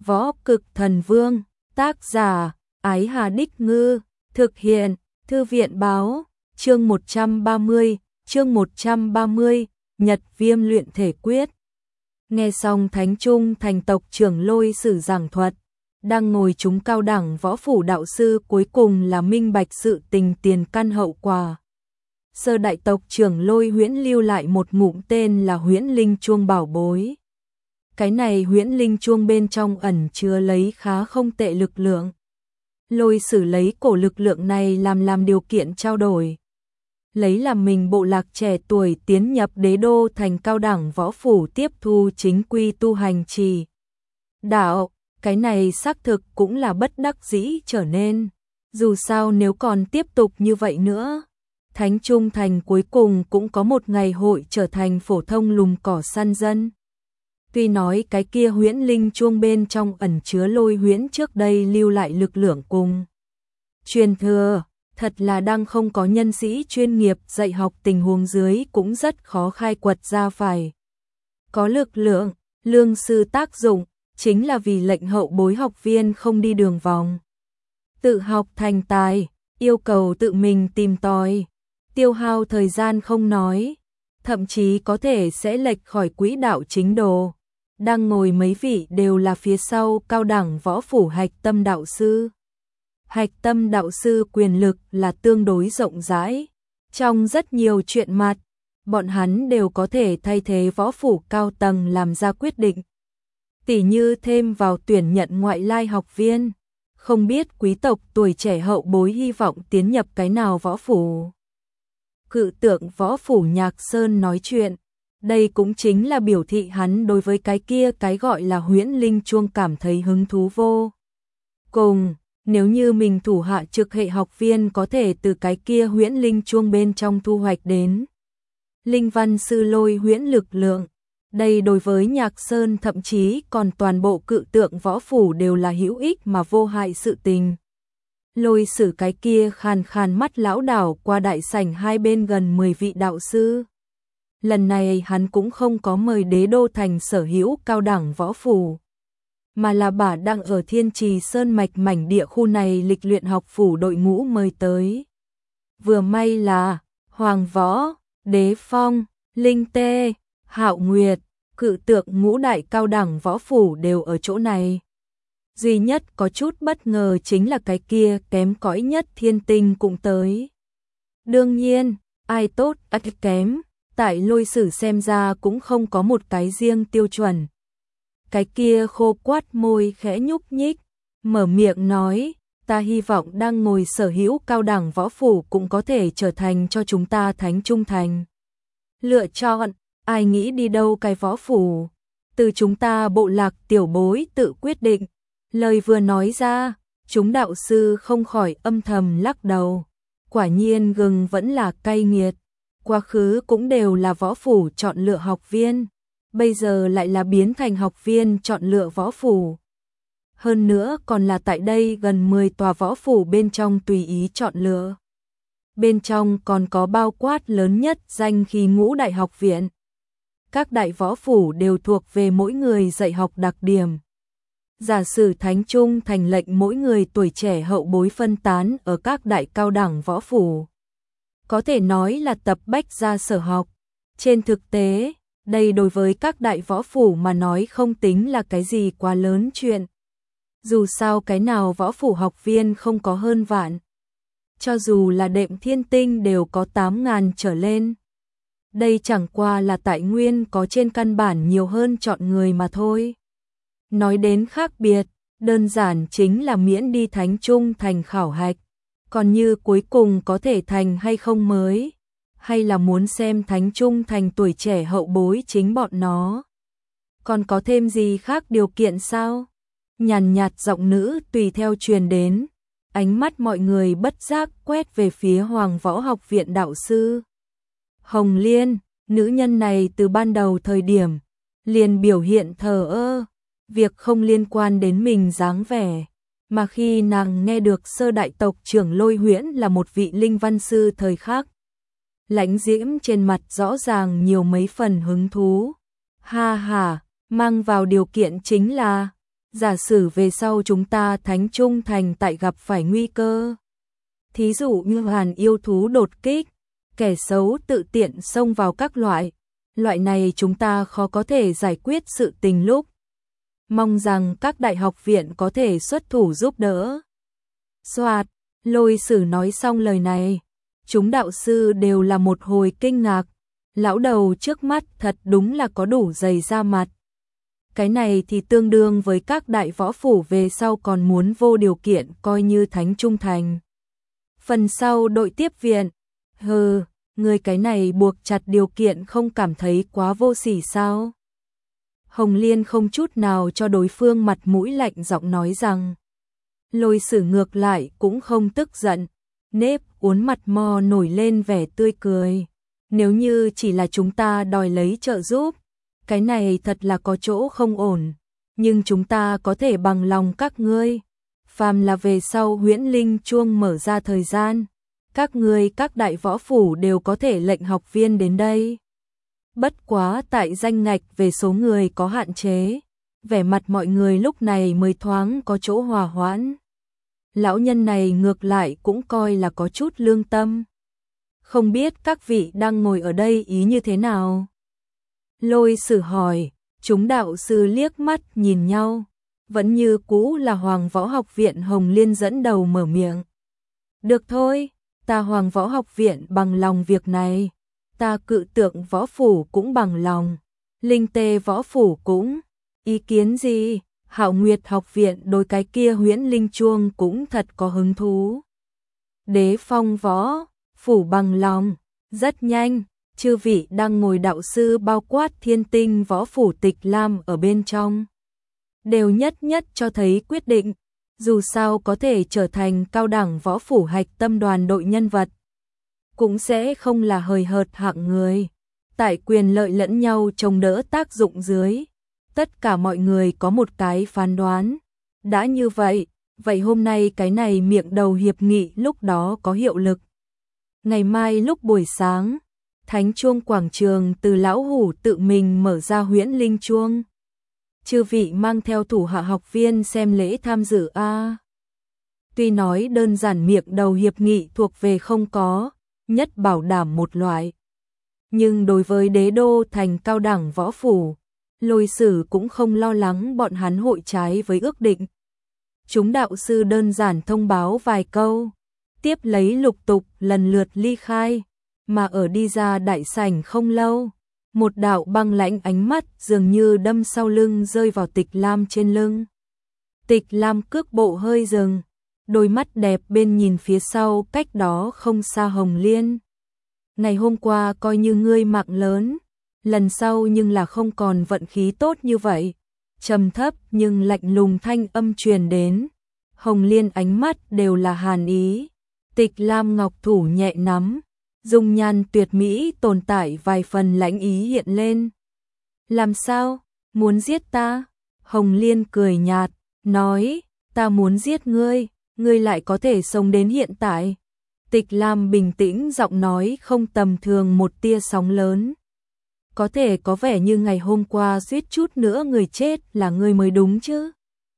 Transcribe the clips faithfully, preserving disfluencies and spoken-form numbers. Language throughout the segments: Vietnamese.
Võ Cực Thần Vương, tác giả, Ái Hà Đích Ngư, thực hiện, Thư viện Báo, chương một trăm ba mươi, chương một trăm ba mươi, Nhật Viêm luyện thể quyết. Nghe xong Thánh Trung Thành tộc trưởng Lôi Sử giảng thuật, đang ngồi chúng cao đẳng võ phủ đạo sư cuối cùng là minh bạch sự tình tiền căn hậu quả. Sơ đại tộc trưởng Lôi Huyễn lưu lại một ngụm tên là Huyễn Linh Chuông bảo bối. Cái này Huyễn Linh Chuông bên trong ẩn chứa lấy khá không tệ lực lượng. Lôi Sử lấy cổ lực lượng này làm làm điều kiện trao đổi. Lấy làm mình bộ lạc trẻ tuổi tiến nhập đế đô thành cao đẳng võ phủ tiếp thu chính quy tu hành trì đạo, cái này xác thực cũng là bất đắc dĩ trở nên. Dù sao nếu còn tiếp tục như vậy nữa, Thánh Trung Thành cuối cùng cũng có một ngày hội trở thành phổ thông lùm cỏ săn dân. Tuy nói cái kia Huyễn Linh Chuông bên trong ẩn chứa Lôi Huyễn trước đây lưu lại lực lượng cùng truyền thừa, thật là đang không có nhân sĩ chuyên nghiệp dạy học tình huống dưới cũng rất khó khai quật ra phải. Có lực lượng, lương sư tác dụng, chính là vì lệnh hậu bối học viên không đi đường vòng. Tự học thành tài, yêu cầu tự mình tìm tòi, tiêu hao thời gian không nói, thậm chí có thể sẽ lệch khỏi quỹ đạo chính đồ. Đang ngồi mấy vị đều là phía sau cao đẳng võ phủ hạch tâm đạo sư. Hạch tâm đạo sư quyền lực là tương đối rộng rãi. Trong rất nhiều chuyện mặt, bọn hắn đều có thể thay thế võ phủ cao tầng làm ra quyết định. Tỉ như thêm vào tuyển nhận ngoại lai học viên. Không biết quý tộc tuổi trẻ hậu bối hy vọng tiến nhập cái nào võ phủ. Cự tượng võ phủ Nhạc Sơn nói chuyện. Đây cũng chính là biểu thị hắn đối với cái kia cái gọi là Huyễn Linh Chuông cảm thấy hứng thú vô cùng. Nếu như mình thủ hạ trực hệ học viên có thể từ cái kia Huyễn Linh Chuông bên trong thu hoạch đến linh văn sư Lôi Huyễn lực lượng, đây đối với Nhạc Sơn thậm chí còn toàn bộ cự tượng võ phủ đều là hữu ích mà vô hại sự tình. Lôi Sử cái kia khàn khàn mắt lão đảo qua đại sảnh hai bên gần mười vị đạo sư. Lần này hắn cũng không có mời đế đô thành sở hữu cao đẳng võ phủ, mà là bà đang ở Thiên Trì Sơn mạch mảnh địa khu này lịch luyện học phủ đội ngũ mời tới. Vừa may là Hoàng Võ, Đế Phong, Linh Tê, Hạo Nguyệt, cự tượng ngũ đại cao đẳng võ phủ đều ở chỗ này. Duy nhất có chút bất ngờ chính là cái kia kém cỏi nhất Thiên Tinh cũng tới. Đương nhiên, ai tốt ắt kém, tại Lôi Sử xem ra cũng không có một cái riêng tiêu chuẩn. Cái kia khô quát môi khẽ nhúc nhích, mở miệng nói, ta hy vọng đang ngồi sở hữu cao đẳng võ phủ cũng có thể trở thành cho chúng ta Thánh Trung Thành. Lựa chọn, ai nghĩ đi đâu cái võ phủ, từ chúng ta bộ lạc tiểu bối tự quyết định. Lời vừa nói ra, chúng đạo sư không khỏi âm thầm lắc đầu. Quả nhiên gừng vẫn là cay nghiệt, quá khứ cũng đều là võ phủ chọn lựa học viên. Bây giờ lại là biến thành học viên chọn lựa võ phủ. Hơn nữa còn là tại đây gần mười tòa võ phủ bên trong tùy ý chọn lựa. Bên trong còn có bao quát lớn nhất danh khí ngũ đại học viện. Các đại võ phủ đều thuộc về mỗi người dạy học đặc điểm. Giả sử Thánh Trung thành lệnh mỗi người tuổi trẻ hậu bối phân tán ở các đại cao đẳng võ phủ. Có thể nói là tập bách ra sở học. Trên thực tế, đây đối với các đại võ phủ mà nói không tính là cái gì quá lớn chuyện. Dù sao cái nào võ phủ học viên không có hơn vạn. Cho dù là Đệm Thiên Tinh đều có tám ngàn trở lên. Đây chẳng qua là tại nguyên có trên căn bản nhiều hơn chọn người mà thôi. Nói đến khác biệt, đơn giản chính là miễn đi Thánh Trung Thành khảo hạch. Còn như cuối cùng có thể thành hay không mới, hay là muốn xem Thánh Trung Thành tuổi trẻ hậu bối chính bọn nó. Còn có thêm gì khác điều kiện sao? Nhàn nhạt giọng nữ tùy theo truyền đến, ánh mắt mọi người bất giác quét về phía Hoàng Võ Học Viện đạo sư. Hồng Liên, nữ nhân này từ ban đầu thời điểm, liền biểu hiện thờ ơ, việc không liên quan đến mình dáng vẻ. Mà khi nàng nghe được sơ đại tộc trưởng Lôi Huyễn là một vị linh văn sư thời khắc, lãnh diễm trên mặt rõ ràng nhiều mấy phần hứng thú. Ha ha, mang vào điều kiện chính là Giả sử về sau chúng ta Thánh Trung Thành tại gặp phải nguy cơ. Thí dụ như hàn yêu thú đột kích, kẻ xấu tự tiện xông vào các loại. Loại này chúng ta khó có thể giải quyết sự tình lúc. Mong rằng các đại học viện có thể xuất thủ giúp đỡ. Soạt, Lôi Sử nói xong lời này, chúng đạo sư đều là một hồi kinh ngạc. Lão đầu trước mắt thật đúng là có đủ dày da mặt. Cái này thì tương đương với các đại võ phủ về sau còn muốn vô điều kiện coi như Thánh Trung Thành. Phần sau đội tiếp viện, hừ, người cái này buộc chặt điều kiện không cảm thấy quá vô sỉ sao? Hồng Liên không chút nào cho đối phương mặt mũi, lạnh giọng nói rằng. Lôi Sử ngược lại cũng không tức giận, nếp uốn mặt mò nổi lên vẻ tươi cười. Nếu như chỉ là chúng ta đòi lấy trợ giúp, cái này thật là có chỗ không ổn, nhưng chúng ta có thể bằng lòng các ngươi. Phàm là về sau Huyễn Linh Chuông mở ra thời gian, các ngươi các đại võ phủ đều có thể lệnh học viên đến đây. Bất quá tại danh ngạch về số người có hạn chế, vẻ mặt mọi người lúc này mới thoáng có chỗ hòa hoãn. Lão nhân này ngược lại cũng coi là có chút lương tâm. Không biết các vị đang ngồi ở đây ý như thế nào? Lôi Sử hỏi, chúng đạo sư liếc mắt nhìn nhau, vẫn như cũ là Hoàng Võ Học Viện Hồng Liên dẫn đầu mở miệng. Được thôi, ta Hoàng Võ Học Viện bằng lòng việc này, ta Cự Tượng Võ Phủ cũng bằng lòng, Linh Tê Võ Phủ cũng, ý kiến gì? Hạo Nguyệt Học Viện đối cái kia Huyễn Linh Chuông cũng thật có hứng thú. Đế Phong Võ Phủ bằng lòng, rất nhanh, chư vị đang ngồi đạo sư bao quát Thiên Tinh Võ Phủ Tịch Lam ở bên trong. Đều nhất nhất cho thấy quyết định, dù sao có thể trở thành cao đẳng võ phủ hạch tâm đoàn đội nhân vật. Cũng sẽ không là hời hợt hạng người, tại quyền lợi lẫn nhau chống đỡ tác dụng dưới. Tất cả mọi người có một cái phán đoán. Đã như vậy, vậy hôm nay cái này miệng đầu hiệp nghị lúc đó có hiệu lực. Ngày mai lúc buổi sáng, Thánh Chuông Quảng Trường từ Lão Hủ tự mình mở ra Huyễn Linh Chuông. Chư vị mang theo thủ hạ học viên xem lễ tham dự a. Tuy nói đơn giản miệng đầu hiệp nghị thuộc về không có, nhất bảo đảm một loại. Nhưng đối với đế đô thành cao đẳng võ phủ, Lôi Sử cũng không lo lắng bọn hắn hội trái với ước định. Chúng đạo sư đơn giản thông báo vài câu, tiếp lấy lục tục lần lượt ly khai, mà ở đi ra đại sảnh không lâu, một đạo băng lãnh ánh mắt dường như đâm sau lưng rơi vào Tịch Lam trên lưng. Tịch Lam cước bộ hơi dừng, đôi mắt đẹp bên nhìn phía sau cách đó không xa Hồng Liên. Ngày hôm qua coi như ngươi mạng lớn, lần sau nhưng là không còn vận khí tốt như vậy. Trầm thấp nhưng lạnh lùng thanh âm truyền đến. Hồng Liên ánh mắt đều là hàn ý. Tịch Lam ngọc thủ nhẹ nắm, dung nhan tuyệt mỹ tồn tại vài phần lãnh ý hiện lên. Làm sao? Muốn giết ta? Hồng Liên cười nhạt, nói, ta muốn giết ngươi, ngươi lại có thể sống đến hiện tại. Tịch Lam bình tĩnh giọng nói không tầm thường một tia sóng lớn. Có thể có vẻ như ngày hôm qua suýt chút nữa người chết là ngươi mới đúng chứ.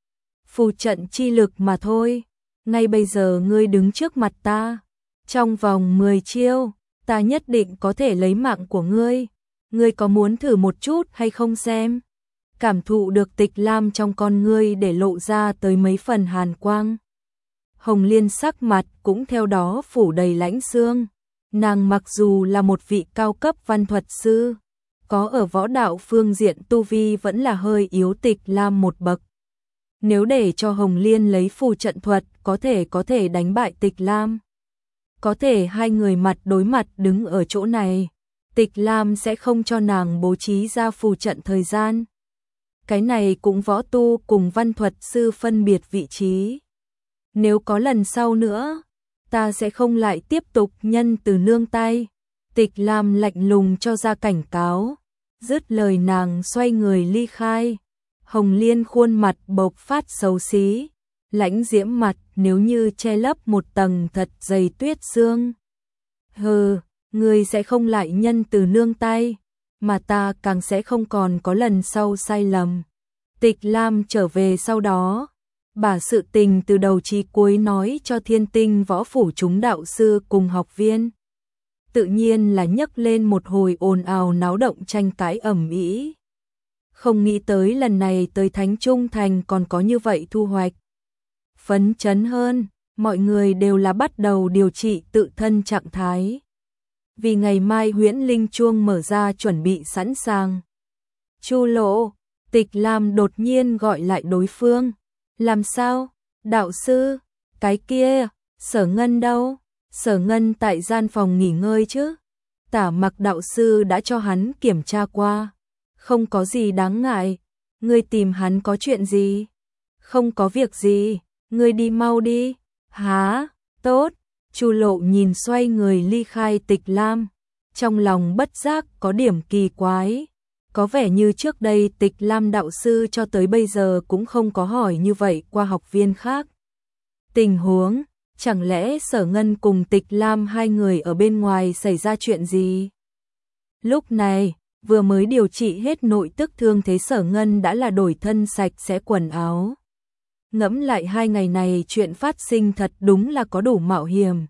Phù trận chi lực mà thôi, ngay bây giờ ngươi đứng trước mặt ta. Trong vòng mười chiêu, ta nhất định có thể lấy mạng của ngươi. Ngươi có muốn thử một chút hay không xem? Cảm thụ được Tịch Lam trong con ngươi để lộ ra tới mấy phần hàn quang. Hồng Liên sắc mặt cũng theo đó phủ đầy lãnh xương. Nàng mặc dù là một vị cao cấp văn thuật sư, có ở võ đạo phương diện tu vi vẫn là hơi yếu Tịch Lam một bậc. Nếu để cho Hồng Liên lấy phù trận thuật, có thể có thể đánh bại Tịch Lam. Có thể hai người mặt đối mặt đứng ở chỗ này, Tịch Lam sẽ không cho nàng bố trí ra phù trận thời gian. Cái này cũng võ tu cùng văn thuật sư phân biệt vị trí. Nếu có lần sau nữa, ta sẽ không lại tiếp tục nhân từ nương tay. Tịch Lam lạnh lùng cho ra cảnh cáo. Dứt lời nàng xoay người ly khai. Hồng Liên khuôn mặt bộc phát xấu xí, lãnh diễm mặt nếu như che lấp một tầng thật dày tuyết sương. Hừ, ngươi sẽ không lại nhân từ nương tay, mà ta càng sẽ không còn có lần sau sai lầm. Tịch Lam trở về sau đó, bà sự tình từ đầu chí cuối nói cho Thiên Tinh Võ Phủ chúng đạo sư cùng học viên. Tự nhiên là nhấc lên một hồi ồn ào náo động tranh cãi ầm ĩ. Không nghĩ tới lần này tới Thánh Trung Thành còn có như vậy thu hoạch. Phấn chấn hơn, mọi người đều là bắt đầu điều trị tự thân trạng thái. Vì ngày mai huyễn linh chuông mở ra chuẩn bị sẵn sàng. Chu Lộ, Tịch Lam đột nhiên gọi lại đối phương. Làm sao? Đạo sư, cái kia, Sở Ngân đâu? Sở Ngân tại gian phòng nghỉ ngơi chứ? Tả Mặc đạo sư đã cho hắn kiểm tra qua. Không có gì đáng ngại. Ngươi tìm hắn có chuyện gì? Không có việc gì, ngươi đi mau đi. Hả? Tốt. Chu Lộ nhìn xoay người ly khai Tịch Lam. Trong lòng bất giác có điểm kỳ quái. Có vẻ như trước đây Tịch Lam đạo sư cho tới bây giờ cũng không có hỏi như vậy qua học viên khác. Tình huống, chẳng lẽ Sở Ngân cùng Tịch Lam hai người ở bên ngoài xảy ra chuyện gì? Lúc này, vừa mới điều trị hết nội tức thương thế Sở Ngân đã là đổi thân sạch sẽ quần áo. Ngẫm lại hai ngày này chuyện phát sinh thật đúng là có đủ mạo hiểm.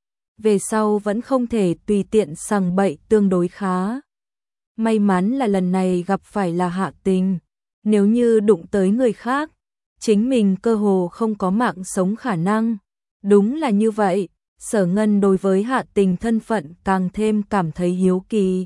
Về sau vẫn không thể tùy tiện sằng bậy tương đối khá. May mắn là lần này gặp phải là Hạ Tình. Nếu như đụng tới người khác, chính mình cơ hồ không có mạng sống khả năng. Đúng là như vậy, Sở Ngân đối với Hạ Tình thân phận càng thêm cảm thấy hiếu kỳ.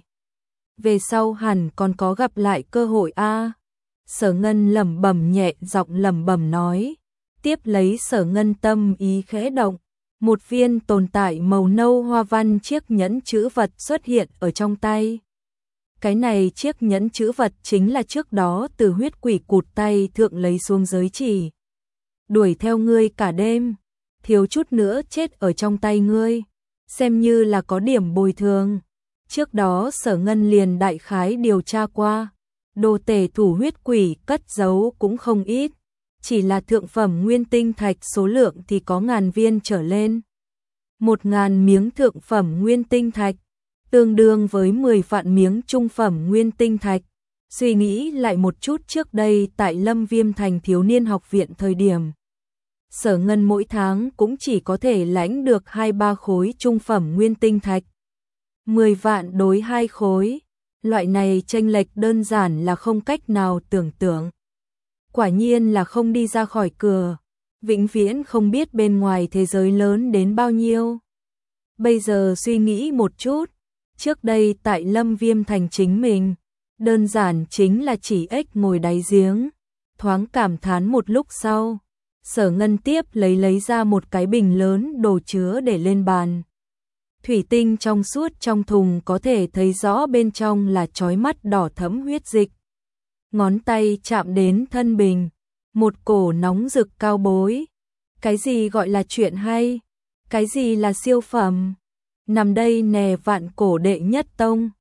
Về sau hẳn còn có gặp lại cơ hội a. Sở Ngân lẩm bẩm nhẹ giọng lẩm bẩm nói, tiếp lấy Sở Ngân tâm ý khẽ động, một viên tồn tại màu nâu hoa văn chiếc nhẫn chữ vật xuất hiện ở trong tay. Cái này chiếc nhẫn chữ vật chính là trước đó từ huyết quỷ cụt tay thượng lấy xuống giới chỉ. Đuổi theo ngươi cả đêm, thiếu chút nữa chết ở trong tay ngươi, xem như là có điểm bồi thường. Trước đó Sở Ngân liền đại khái điều tra qua, đồ tể thủ huyết quỷ cất giấu cũng không ít, chỉ là thượng phẩm nguyên tinh thạch số lượng thì có ngàn viên trở lên. Một ngàn miếng thượng phẩm nguyên tinh thạch, tương đương với mười vạn miếng trung phẩm nguyên tinh thạch. Suy nghĩ lại một chút trước đây tại Lâm Viêm Thành thiếu niên học viện thời điểm. Sở Ngân mỗi tháng cũng chỉ có thể lãnh được hai ba khối trung phẩm nguyên tinh thạch. mười vạn đối hai khối, loại này chênh lệch đơn giản là không cách nào tưởng tượng. Quả nhiên là không đi ra khỏi cửa, vĩnh viễn không biết bên ngoài thế giới lớn đến bao nhiêu. Bây giờ suy nghĩ một chút, trước đây tại Lâm Viêm Thành chính mình, đơn giản chính là chỉ ếch ngồi đáy giếng. Thoáng cảm thán một lúc sau, Sở Ngân tiếp lấy lấy ra một cái bình lớn đồ chứa để lên bàn. Thủy tinh trong suốt trong thùng có thể thấy rõ bên trong là chói mắt đỏ thẫm huyết dịch. Ngón tay chạm đến thân bình, một cổ nóng rực cao bối. Cái gì gọi là chuyện hay? Cái gì là siêu phẩm? Nằm đây nè vạn cổ đệ nhất tông,